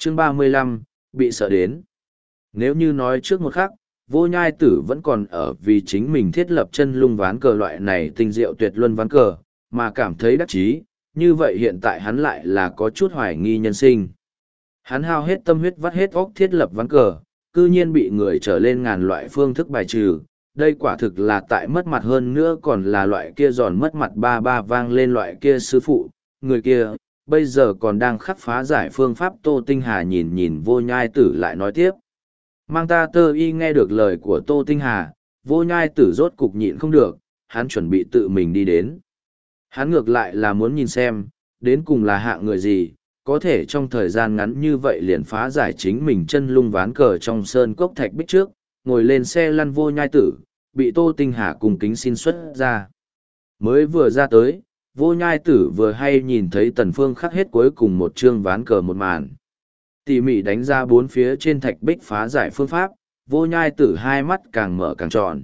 Chương 35, bị sợ đến. Nếu như nói trước một khắc, Vô Nhai Tử vẫn còn ở vì chính mình thiết lập chân lung ván cờ loại này tinh diệu tuyệt luân ván cờ, mà cảm thấy đắc chí, như vậy hiện tại hắn lại là có chút hoài nghi nhân sinh. Hắn hao hết tâm huyết vắt hết óc thiết lập ván cờ, cư nhiên bị người trở lên ngàn loại phương thức bài trừ, đây quả thực là tại mất mặt hơn nữa còn là loại kia giòn mất mặt ba ba vang lên loại kia sư phụ, người kia, bây giờ còn đang khắc phá giải phương pháp. Tô Tinh Hà nhìn nhìn Vô Nhai Tử lại nói tiếp. Mang ta tơ y nghe được lời của Tô Tinh Hà, Vô Nhai Tử rốt cục nhịn không được, hắn chuẩn bị tự mình đi đến. Hắn ngược lại là muốn nhìn xem, đến cùng là hạng người gì, có thể trong thời gian ngắn như vậy liền phá giải chính mình chân lung ván cờ trong sơn cốc thạch bích trước, ngồi lên xe lăn Vô Nhai Tử, bị Tô Tinh Hà cùng kính xin xuất ra. Mới vừa ra tới, Vô Nhai Tử vừa hay nhìn thấy Tần Phương khắc hết cuối cùng một chương ván cờ một màn. Tỉ mỉ đánh ra bốn phía trên thạch bích phá giải phương pháp, Vô Nhai Tử hai mắt càng mở càng tròn.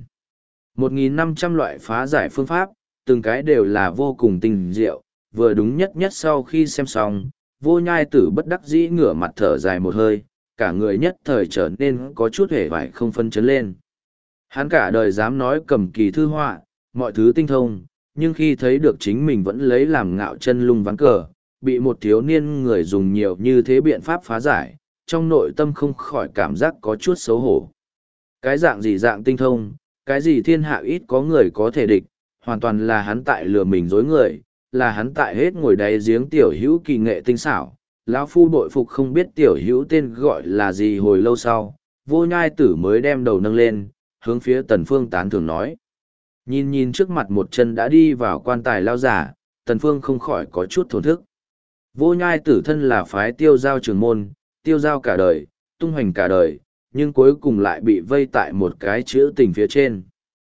1.500 loại phá giải phương pháp, từng cái đều là vô cùng tinh diệu, vừa đúng nhất nhất sau khi xem xong, Vô Nhai Tử bất đắc dĩ ngửa mặt thở dài một hơi, cả người nhất thời trở nên có chút hề vải không phân chấn lên. Hắn cả đời dám nói cầm kỳ thư họa, mọi thứ tinh thông, nhưng khi thấy được chính mình vẫn lấy làm ngạo chân lung ván cờ, bị một thiếu niên người dùng nhiều như thế biện pháp phá giải, trong nội tâm không khỏi cảm giác có chút xấu hổ. Cái dạng gì dạng tinh thông, cái gì thiên hạ ít có người có thể địch, hoàn toàn là hắn tại lừa mình dối người, là hắn tại hết ngồi đáy giếng tiểu hữu kỳ nghệ tinh xảo. Lão phu bội phục không biết tiểu hữu tên gọi là gì. Hồi lâu sau, Vô Nhai Tử mới đem đầu nâng lên, hướng phía Tần Phương tán thưởng nói. Nhìn nhìn trước mặt một chân đã đi vào quan tài lao giả, Tần Phương không khỏi có chút thổn thức. Vô Nhai Tử thân là phái tiêu giao trường môn, tiêu giao cả đời, tung hoành cả đời, nhưng cuối cùng lại bị vây tại một cái chữ tình phía trên.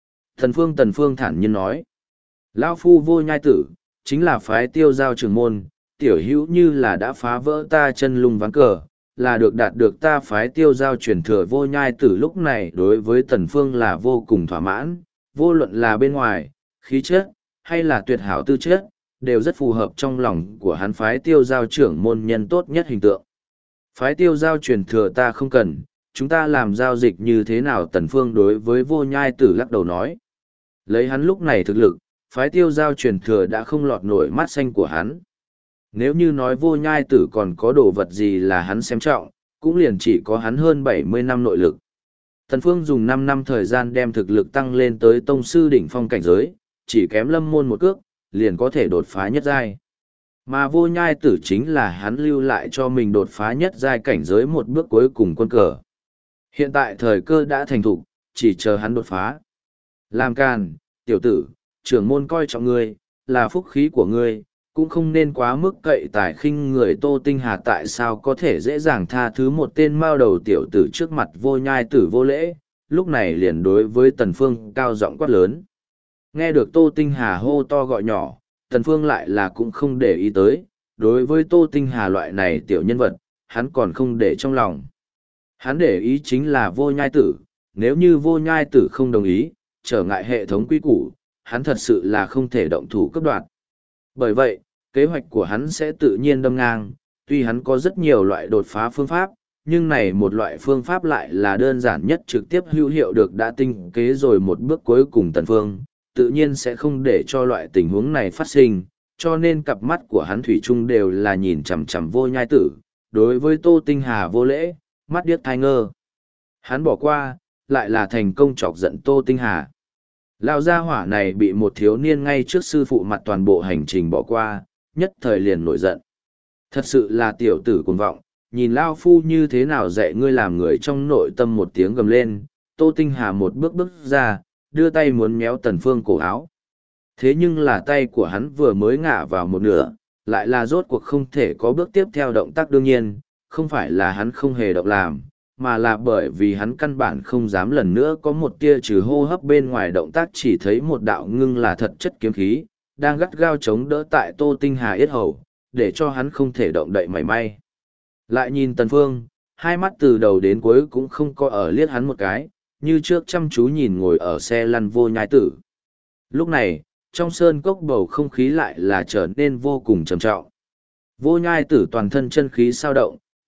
Tần Phương thản nhiên nói. Lão phu Vô Nhai Tử, chính là phái tiêu giao trường môn, tiểu hữu như là đã phá vỡ ta chân lung ván cờ, là được đạt được ta phái tiêu giao truyền thừa. Vô Nhai Tử lúc này đối với Tần Phương là vô cùng thỏa mãn, vô luận là bên ngoài, khí chất, hay là tuyệt hảo tư chất, đều rất phù hợp trong lòng của hắn phái tiêu giao trưởng môn nhân tốt nhất hình tượng. Phái tiêu giao truyền thừa ta không cần, chúng ta làm giao dịch như thế nào? Tần Phương đối với Vô Nhai Tử lắc đầu nói. Lấy hắn lúc này thực lực, phái tiêu giao truyền thừa đã không lọt nổi mắt xanh của hắn. Nếu như nói Vô Nhai Tử còn có đồ vật gì là hắn xem trọng, cũng liền chỉ có hắn hơn 70 năm nội lực. Tần Phương dùng 5 năm thời gian đem thực lực tăng lên tới tông sư đỉnh phong cảnh giới, chỉ kém Lâm Môn một cước, liền có thể đột phá nhất giai. Mà Vô Nhai Tử chính là hắn lưu lại cho mình đột phá nhất giai cảnh giới một bước cuối cùng quân cờ. Hiện tại thời cơ đã thành thục, chỉ chờ hắn đột phá. Làm càn, tiểu tử, trưởng môn coi trọng ngươi, là phúc khí của ngươi, cũng không nên quá mức cậy tài khinh người. Tô Tinh Hà tại sao có thể dễ dàng tha thứ một tên mao đầu tiểu tử trước mặt Vô Nhai Tử vô lễ, lúc này liền đối với Tần Phương cao giọng quát lớn. Nghe được Tô Tinh Hà hô to gọi nhỏ, Tần Phương lại là cũng không để ý tới, đối với Tô Tinh Hà loại này tiểu nhân vật, hắn còn không để trong lòng. Hắn để ý chính là Vô Nhai Tử, nếu như Vô Nhai Tử không đồng ý, trở ngại hệ thống quy củ, hắn thật sự là không thể động thủ cấp đoạt. Bởi vậy, kế hoạch của hắn sẽ tự nhiên đâm ngang, tuy hắn có rất nhiều loại đột phá phương pháp, nhưng này một loại phương pháp lại là đơn giản nhất trực tiếp hữu hiệu được đã tinh kế rồi một bước cuối cùng. Tần Phương tự nhiên sẽ không để cho loại tình huống này phát sinh, cho nên cặp mắt của hắn thủy chung đều là nhìn chằm chằm Vô Nhai Tử, đối với Tô Tinh Hà vô lễ, mắt điếc thai ngơ. Hắn bỏ qua, lại là thành công chọc giận Tô Tinh Hà. Lão gia hỏa này bị một thiếu niên ngay trước sư phụ mặt toàn bộ hành trình bỏ qua, nhất thời liền nổi giận. Thật sự là tiểu tử cuồng vọng, nhìn Lao Phu như thế nào dạy ngươi làm người. Trong nội tâm một tiếng gầm lên, Tô Tinh Hà một bước bước ra, đưa tay muốn méo Tần Phương cổ áo. Thế nhưng là tay của hắn vừa mới ngả vào một nửa, lại là rốt cuộc không thể có bước tiếp theo động tác. Đương nhiên, không phải là hắn không hề động làm, mà là bởi vì hắn căn bản không dám lần nữa có một tia trừ hô hấp bên ngoài động tác. Chỉ thấy một đạo ngưng là thật chất kiếm khí, đang gắt gao chống đỡ tại Tô Tinh Hà yết hầu, để cho hắn không thể động đậy mảy may. Lại nhìn Tần Phương, hai mắt từ đầu đến cuối cũng không có ở liếc hắn một cái, như trước chăm chú nhìn ngồi ở xe lăn Vô Nhai Tử. Lúc này, trong sơn cốc bầu không khí lại là trở nên vô cùng trầm trọng. Vô Nhai Tử toàn thân chân khí sao động,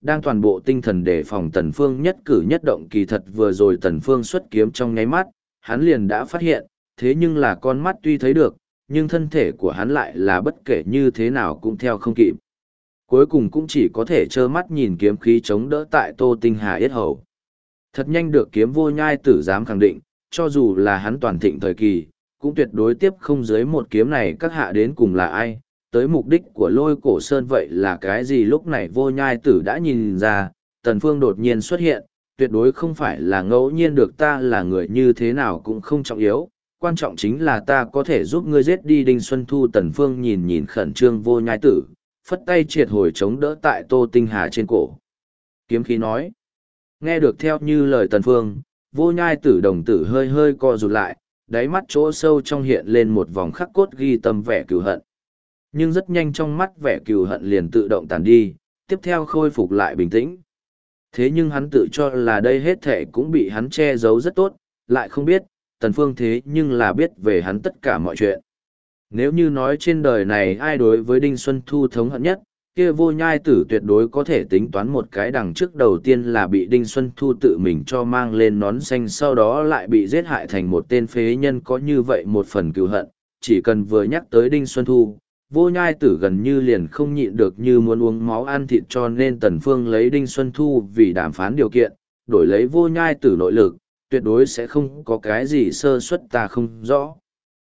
đang toàn bộ tinh thần đề phòng Tần Phương nhất cử nhất động. Kỳ thật vừa rồi Tần Phương xuất kiếm trong nháy mắt, hắn liền đã phát hiện, thế nhưng là con mắt tuy thấy được, nhưng thân thể của hắn lại là bất kể như thế nào cũng theo không kịp. Cuối cùng cũng chỉ có thể trơ mắt nhìn kiếm khí chống đỡ tại Tô Tinh Hà yết hầu. Thật nhanh được kiếm vô nhai tử dám khẳng định, cho dù là hắn toàn thịnh thời kỳ, cũng tuyệt đối tiếp không dưới một kiếm này. Các hạ đến cùng là ai, tới mục đích của Lôi Cổ Sơn vậy là cái gì? Lúc này vô nhai tử đã nhìn ra, Tần Phương đột nhiên xuất hiện, tuyệt đối không phải là ngẫu nhiên được. Ta là người như thế nào cũng không trọng yếu, quan trọng chính là ta có thể giúp ngươi giết đi Đinh Xuân Thu. Tần Phương nhìn nhìn khẩn trương vô nhai tử, phất tay triệt hồi chống đỡ tại Tô Tinh Hà trên cổ. Kiếm khí nói. Nghe được theo như lời Tần Phương, vô nhai tử đồng tử hơi hơi co rụt lại, đáy mắt chỗ sâu trong hiện lên một vòng khắc cốt ghi tâm vẻ cừu hận. Nhưng rất nhanh trong mắt vẻ cừu hận liền tự động tàn đi, tiếp theo khôi phục lại bình tĩnh. Thế nhưng hắn tự cho là đây hết thảy cũng bị hắn che giấu rất tốt, lại không biết, Tần Phương thế nhưng là biết về hắn tất cả mọi chuyện. Nếu như nói trên đời này ai đối với Đinh Xuân Thu thống hận nhất, kia vô nhai tử tuyệt đối có thể tính toán một cái đằng trước. Đầu tiên là bị Đinh Xuân Thu tự mình cho mang lên nón xanh, sau đó lại bị giết hại thành một tên phế nhân. Có như vậy một phần cừu hận, chỉ cần vừa nhắc tới Đinh Xuân Thu, vô nhai tử gần như liền không nhịn được như muốn uống máu ăn thịt. Cho nên Tần Phương lấy Đinh Xuân Thu vì đàm phán điều kiện, đổi lấy vô nhai tử nội lực, tuyệt đối sẽ không có cái gì sơ suất. Ta không rõ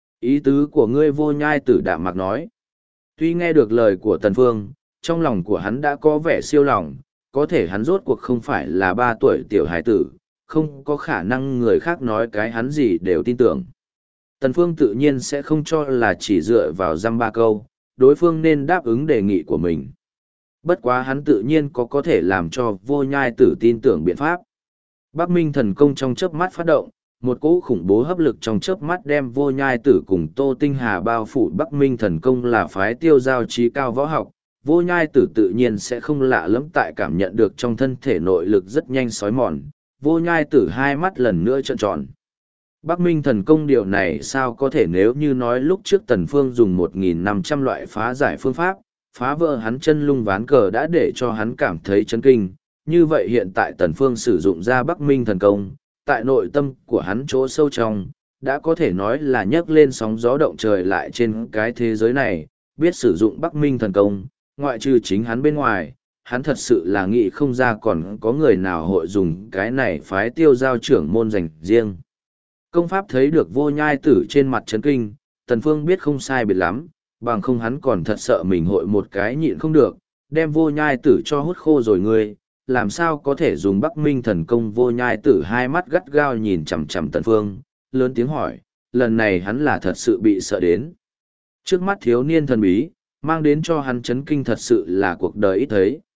ý tứ của ngươi, vô nhai tử đạm mạc nói. Tuy nghe được lời của Tần Phương, trong lòng của hắn đã có vẻ siêu lòng, có thể hắn rốt cuộc không phải là 3 tuổi tiểu hải tử, không có khả năng người khác nói cái hắn gì đều tin tưởng. Tần Phương tự nhiên sẽ không cho là chỉ dựa vào dăm ba câu, đối phương nên đáp ứng đề nghị của mình. Bất quá hắn tự nhiên có thể làm cho vô nhai tử tin tưởng biện pháp. Bắc Minh thần công trong chớp mắt phát động, một cỗ khủng bố hấp lực trong chớp mắt đem vô nhai tử cùng Tô Tinh Hà bao phủ. Bắc Minh thần công là phái tiêu giao trí cao võ học, vô nhai tử tự nhiên sẽ không lạ lẫm tại cảm nhận được trong thân thể nội lực rất nhanh xói mòn. Vô nhai tử hai mắt lần nữa trợn tròn. Bắc Minh thần công điều này sao có thể? Nếu như nói lúc trước Tần Phương dùng 1.500 loại phá giải phương pháp, phá vỡ hắn chân lung ván cờ đã để cho hắn cảm thấy chấn kinh, như vậy hiện tại Tần Phương sử dụng ra Bắc Minh thần công, tại nội tâm của hắn chỗ sâu trong, đã có thể nói là nhấc lên sóng gió động trời. Lại trên cái thế giới này, biết sử dụng Bắc Minh thần công, ngoại trừ chính hắn bên ngoài, hắn thật sự là nghĩ không ra còn có người nào hội dùng cái này phái tiêu giao trưởng môn dành riêng. Công pháp thấy được vô nhai tử trên mặt chấn kinh, Tần Phương biết không sai biệt lắm, bằng không hắn còn thật sợ mình hội một cái nhịn không được, đem vô nhai tử cho hút khô rồi. Ngươi làm sao có thể dùng Bắc Minh thần công? Vô nhai tử hai mắt gắt gao nhìn chằm chằm Tần Phương, lớn tiếng hỏi, lần này hắn là thật sự bị sợ đến. Trước mắt thiếu niên thần bí, mang đến cho hắn chấn kinh thật sự là cuộc đời ít thấy.